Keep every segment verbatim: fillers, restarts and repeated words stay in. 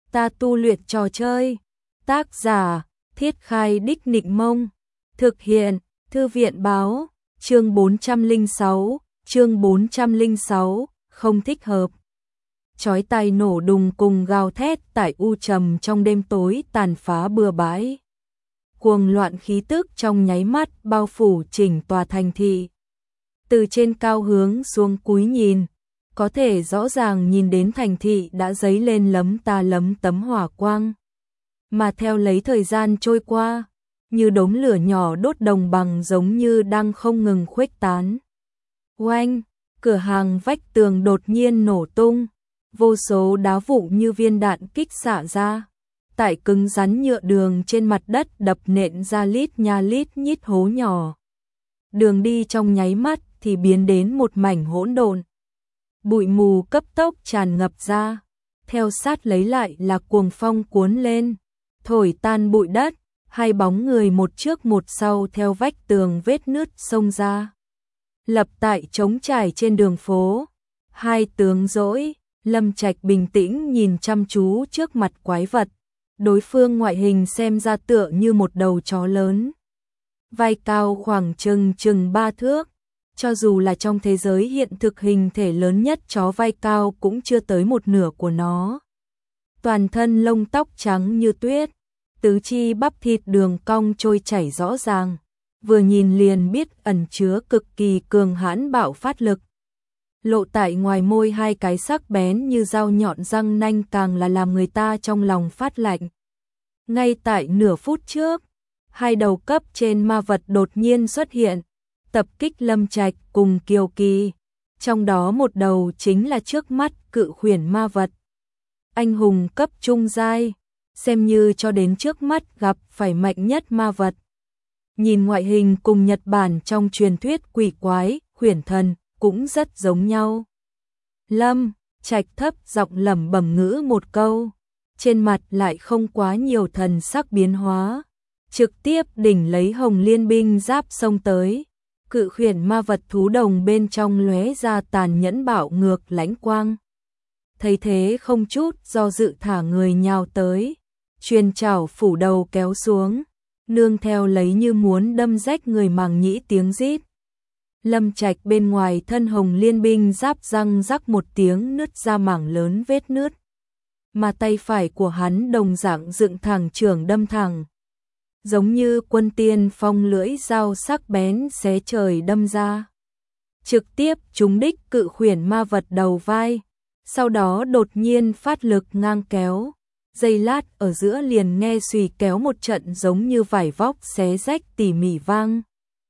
Ta tu luyện trò chơi. Tác giả: Thiết Khai Đích Nịnh Mông. Thực hiện: Thư viện báo. Chương bốn trăm lẻ sáu, chương bốn trăm lẻ sáu, không thích hợp. Chói tai nổ đùng cùng gào thét tại u trầm trong đêm tối tàn phá bừa bãi. Cuồng loạn khí tức trong nháy mắt bao phủ chỉnh tòa thành thị. Từ trên cao hướng xuống cúi nhìn, có thể rõ ràng nhìn đến thành thị đã dấy lên lấm ta lấm tấm hỏa quang. Mà theo lấy thời gian trôi qua, như đốm lửa nhỏ đốt đồng bằng giống như đang không ngừng khuếch tán. Oanh, cửa hàng vách tường đột nhiên nổ tung, vô số đá vụn như viên đạn kích xạ ra. Tại cứng rắn nhựa đường trên mặt đất đập nện ra lít nha lít nhít hố nhỏ. Đường đi trong nháy mắt thì biến đến một mảnh hỗn độn. Bụi mù cấp tốc tràn ngập ra, theo sát lấy lại là cuồng phong cuốn lên, thổi tan bụi đất, hai bóng người một trước một sau theo vách tường vết nứt xông ra. Lập tại trống trải trên đường phố, hai tướng dỗi, Lâm Trạch bình tĩnh nhìn chăm chú trước mặt quái vật. Đối phương ngoại hình xem ra tựa như một đầu chó lớn. Vai cao khoảng chừng chừng ba thước. Cho dù là trong thế giới hiện thực hình thể lớn nhất chó vai cao cũng chưa tới một nửa của nó. Toàn thân lông tóc trắng như tuyết, tứ chi bắp thịt đường cong trôi chảy rõ ràng. Vừa nhìn liền biết ẩn chứa cực kỳ cường hãn bạo phát lực. Lộ tại ngoài môi hai cái sắc bén như dao nhọn răng nanh càng là làm người ta trong lòng phát lạnh. Ngay tại nửa phút trước, hai đầu cấp trên ma vật đột nhiên xuất hiện, tập kích Lâm Trạch cùng Kiều Kỳ. Trong đó một đầu chính là trước mắt cự khuyển ma vật. Anh hùng cấp trung giai, xem như cho đến trước mắt gặp phải mạnh nhất ma vật. Nhìn ngoại hình cùng Nhật Bản trong truyền thuyết quỷ quái, khuyển thần cũng rất giống nhau. Lâm Trạch thấp giọng lẩm bẩm ngữ một câu, trên mặt lại không quá nhiều thần sắc biến hóa, trực tiếp đỉnh lấy Hồng Liên binh giáp xông tới. Cự khuyển ma vật thú đồng bên trong lóe ra tàn nhẫn bạo ngược lãnh quang. Thấy thế không chút do dự thả người nhào tới, truyền chảo phủ đầu kéo xuống, nương theo lấy như muốn đâm rách người màng nhĩ tiếng rít. Lâm Trạch bên ngoài thân Hồng Liên binh giáp răng rắc một tiếng nứt ra mảng lớn vết nứt. Mà tay phải của hắn đồng dạng dựng thẳng trường đâm thẳng. Giống như quân tiên phong lưỡi dao sắc bén xé trời đâm ra. Trực tiếp trúng đích cự khuyển ma vật đầu vai. Sau đó đột nhiên phát lực ngang kéo. Giây lát ở giữa liền nghe xùy kéo một trận giống như vải vóc xé rách tỉ mỉ vang.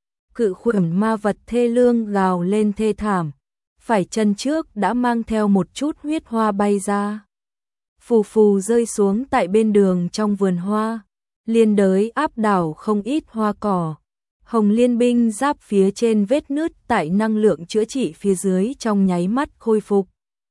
Cự khuyển ma vật thê lương gào lên thê thảm. Phải chân trước đã mang theo một chút huyết hoa bay ra. Phù phù rơi xuống tại bên đường trong vườn hoa. Liên đới áp đảo không ít hoa cỏ. Hồng Liên binh giáp phía trên vết nứt tại năng lượng chữa trị phía dưới trong nháy mắt khôi phục.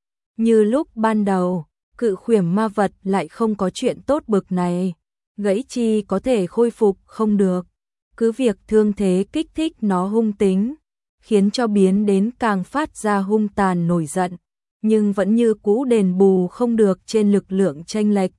Như lúc ban đầu, cự khuyển ma vật lại không có chuyện tốt bực này. Gãy chi có thể khôi phục không được. Cứ việc thương thế kích thích nó hung tính, khiến cho biến đến càng phát ra hung tàn nổi giận, nhưng vẫn như cũ đền bù không được trên lực lượng chênh lệch.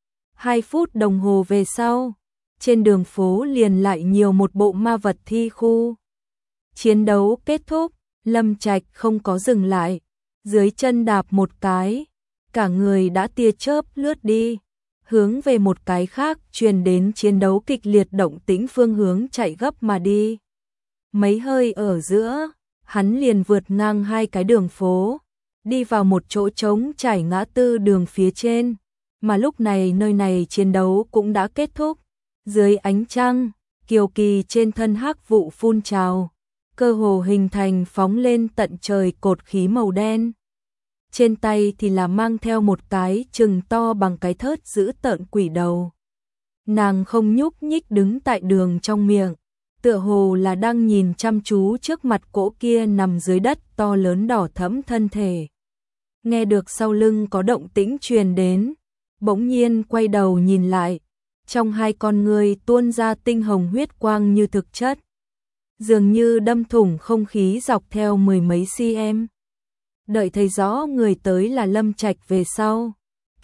Hai phút đồng hồ về sau, trên đường phố liền lại nhiều một bộ ma vật thi khu. Chiến đấu kết thúc, Lâm Trạch không có dừng lại, dưới chân đạp một cái, cả người đã tia chớp lướt đi, hướng về một cái khác truyền đến chiến đấu kịch liệt động tĩnh phương hướng chạy gấp mà đi. Mấy hơi ở giữa, hắn liền vượt ngang hai cái đường phố, đi vào một chỗ trống trải ngã tư đường phía trên. Mà lúc này nơi này chiến đấu cũng đã kết thúc. Dưới ánh trăng, Kiều Kỳ trên thân hắc vụ phun trào, cơ hồ hình thành phóng lên tận trời cột khí màu đen. Trên tay thì là mang theo một cái chừng to bằng cái thớt giữ tợn quỷ đầu. Nàng không nhúc nhích đứng tại đường trong miệng, tựa hồ là đang nhìn chăm chú trước mặt cỗ kia nằm dưới đất to lớn đỏ thẫm thân thể. Nghe được sau lưng có động tĩnh truyền đến, bỗng nhiên quay đầu nhìn lại, trong hai con ngươi tuôn ra tinh hồng huyết quang như thực chất, dường như đâm thủng không khí dọc theo mười mấy cm. Đợi thấy rõ người tới là Lâm Trạch về sau,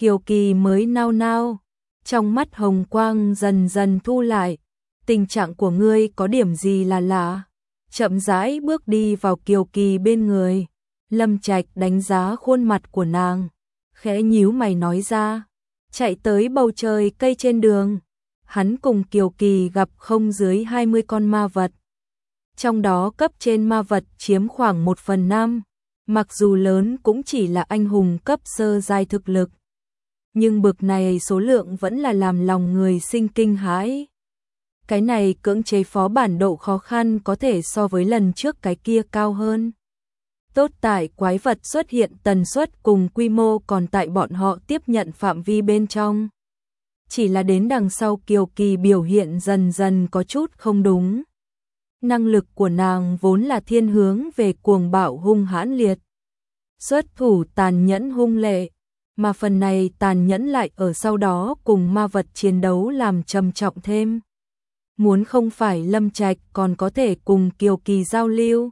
Kiều Kỳ mới nao nao, trong mắt hồng quang dần dần thu lại. Tình trạng của ngươi có điểm gì là lạ? Chậm rãi bước đi vào Kiều Kỳ bên người. Lâm Trạch đánh giá khuôn mặt của nàng, khẽ nhíu mày nói ra. Chạy tới bầu trời cây trên đường, hắn cùng Kiều Kỳ gặp không dưới hai mươi con ma vật. Trong đó cấp trên ma vật chiếm khoảng một phần năm, mặc dù lớn cũng chỉ là anh hùng cấp sơ giai thực lực. Nhưng bực này số lượng vẫn là làm lòng người sinh kinh hãi. Cái này cưỡng chế phó bản độ khó khăn có thể so với lần trước cái kia cao hơn. Tốt tại quái vật xuất hiện tần suất cùng quy mô còn tại bọn họ tiếp nhận phạm vi bên trong. Chỉ là đến đằng sau Kiều Kỳ biểu hiện dần dần có chút không đúng. Năng lực của nàng vốn là thiên hướng về cuồng bạo hung hãn liệt. Xuất thủ tàn nhẫn hung lệ, mà phần này tàn nhẫn lại ở sau đó cùng ma vật chiến đấu làm trầm trọng thêm. Muốn không phải Lâm Trạch còn có thể cùng Kiều Kỳ giao lưu.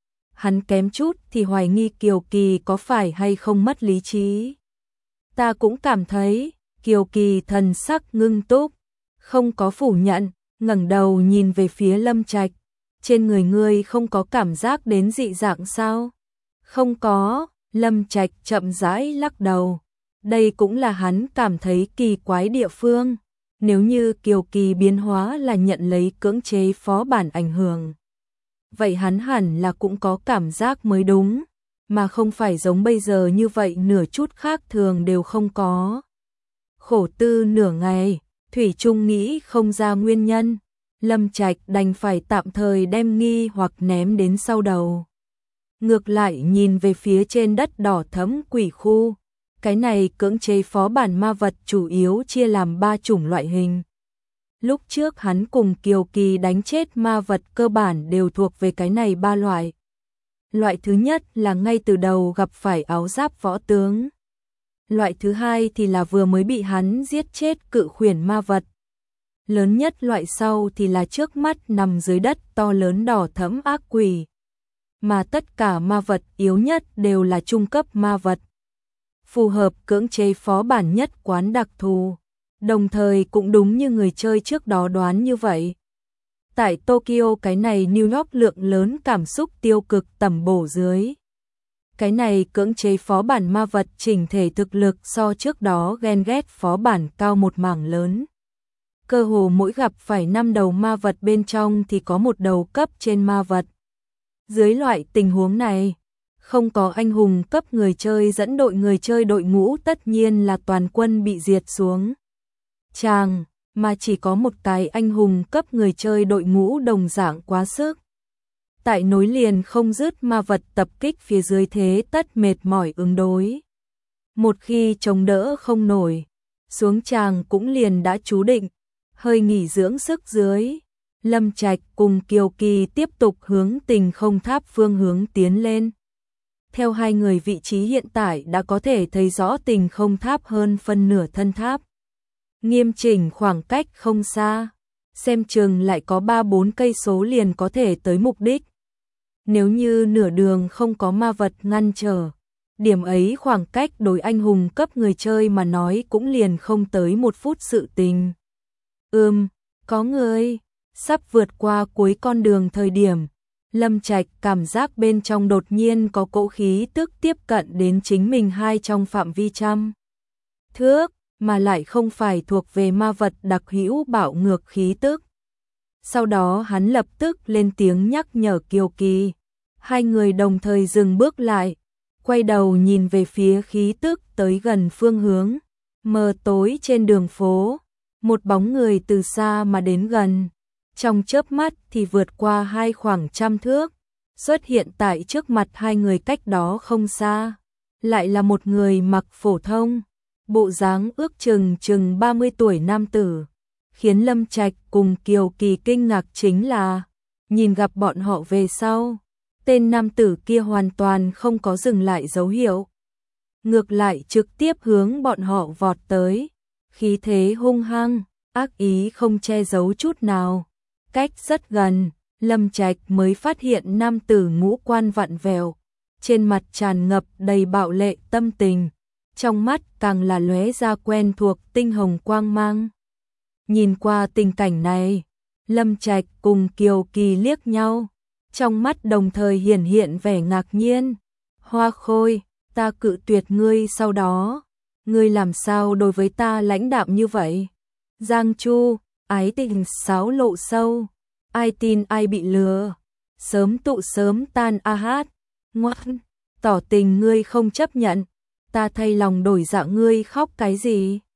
Hắn kém chút thì hoài nghi Kiều Kỳ có phải hay không mất lý trí. Ta cũng cảm thấy, Kiều Kỳ thần sắc ngưng túc, không có phủ nhận, ngẩng đầu nhìn về phía Lâm Trạch. Trên người ngươi không có cảm giác đến dị dạng sao? Không có, Lâm Trạch chậm rãi lắc đầu. Đây cũng là hắn cảm thấy kỳ quái địa phương. Nếu như Kiều Kỳ biến hóa là nhận lấy cưỡng chế phó bản ảnh hưởng, vậy hắn hẳn là cũng có cảm giác mới đúng, mà không phải giống bây giờ như vậy nửa chút khác thường đều không có. Khổ tư nửa ngày, thủy chung nghĩ không ra nguyên nhân. Lâm Trạch đành phải tạm thời đem nghi hoặc ném đến sau đầu. Ngược lại nhìn về phía trên đất đỏ thẫm quỷ khu. Cái này cưỡng chế phó bản ma vật chủ yếu chia làm ba chủng loại hình. Lúc trước hắn cùng Kiều Kỳ đánh chết ma vật cơ bản đều thuộc về cái này ba loại. Loại thứ nhất là ngay từ đầu gặp phải áo giáp võ tướng. Loại thứ hai thì là vừa mới bị hắn giết chết cự khuyển ma vật. Lớn nhất loại sau thì là trước mắt nằm dưới đất to lớn đỏ thẫm ác quỷ. Mà tất cả ma vật yếu nhất đều là trung cấp ma vật. Phù hợp cưỡng chế phó bản nhất quán đặc thù. Đồng thời cũng đúng như người chơi trước đó đoán như vậy. Tại Tokyo cái này New York lượng lớn cảm xúc tiêu cực tầm bổ dưới. Cái này cưỡng chế phó bản ma vật chỉnh thể thực lực so trước đó ghen ghét phó bản cao một mảng lớn. Cơ hồ mỗi gặp phải năm đầu ma vật bên trong thì có một đầu cấp trên ma vật. Dưới loại tình huống này, không có anh hùng cấp người chơi dẫn đội người chơi đội ngũ tất nhiên là toàn quân bị diệt xuống. Chàng, mà chỉ có một cái anh hùng cấp người chơi đội ngũ đồng dạng quá sức. Tại nối liền không dứt ma vật tập kích phía dưới thế tất mệt mỏi ứng đối. Một khi chống đỡ không nổi, xuống chàng cũng liền đã chú định, hơi nghỉ dưỡng sức dưới. Lâm Trạch cùng Kiều Kỳ tiếp tục hướng Tình Không Tháp phương hướng tiến lên. Theo hai người vị trí hiện tại đã có thể thấy rõ Tình Không Tháp hơn phân nửa thân tháp. Nghiêm chỉnh khoảng cách không xa, xem chừng lại có ba bốn cây số liền có thể tới mục đích. Nếu như nửa đường không có ma vật ngăn trở, điểm ấy khoảng cách đối anh hùng cấp người chơi mà nói cũng liền không tới một phút sự tình. Ừm, có người, sắp vượt qua cuối con đường thời điểm, Lâm Trạch cảm giác bên trong đột nhiên có cỗ khí tức tiếp cận đến chính mình hai trong phạm vi trăm thước, mà lại không phải thuộc về ma vật đặc hữu bạo ngược khí tức. Sau đó hắn lập tức lên tiếng nhắc nhở Kiều Kỳ. Hai người đồng thời dừng bước lại, quay đầu nhìn về phía khí tức tới gần phương hướng. Mờ tối trên đường phố, một bóng người từ xa mà đến gần. Trong chớp mắt thì vượt qua hai khoảng trăm thước, xuất hiện tại trước mặt hai người cách đó không xa. Lại là một người mặc phổ thông, bộ dáng ước chừng chừng ba mươi tuổi nam tử. Khiến Lâm Trạch cùng Kiều Kỳ kinh ngạc chính là, nhìn gặp bọn họ về sau, tên nam tử kia hoàn toàn không có dừng lại dấu hiệu. Ngược lại trực tiếp hướng bọn họ vọt tới, khí thế hung hăng, ác ý không che giấu chút nào. Cách rất gần, Lâm Trạch mới phát hiện nam tử ngũ quan vặn vẹo, trên mặt tràn ngập đầy bạo lệ tâm tình. trong mắt càng là lóe ra quen thuộc tinh hồng quang mang. Nhìn qua tình cảnh này, Lâm Trạch cùng Kiều Kỳ liếc nhau, trong mắt đồng thời hiển hiện vẻ ngạc nhiên. Hoa Khôi, ta cự tuyệt ngươi sau đó, ngươi làm sao đối với ta lãnh đạm như vậy? Giang Chu, ái tình xáo lộ sâu, ai tin ai bị lừa, sớm tụ sớm tan a hát, ngoan, tỏ tình ngươi không chấp nhận, ta thay lòng đổi dạ ngươi khóc cái gì?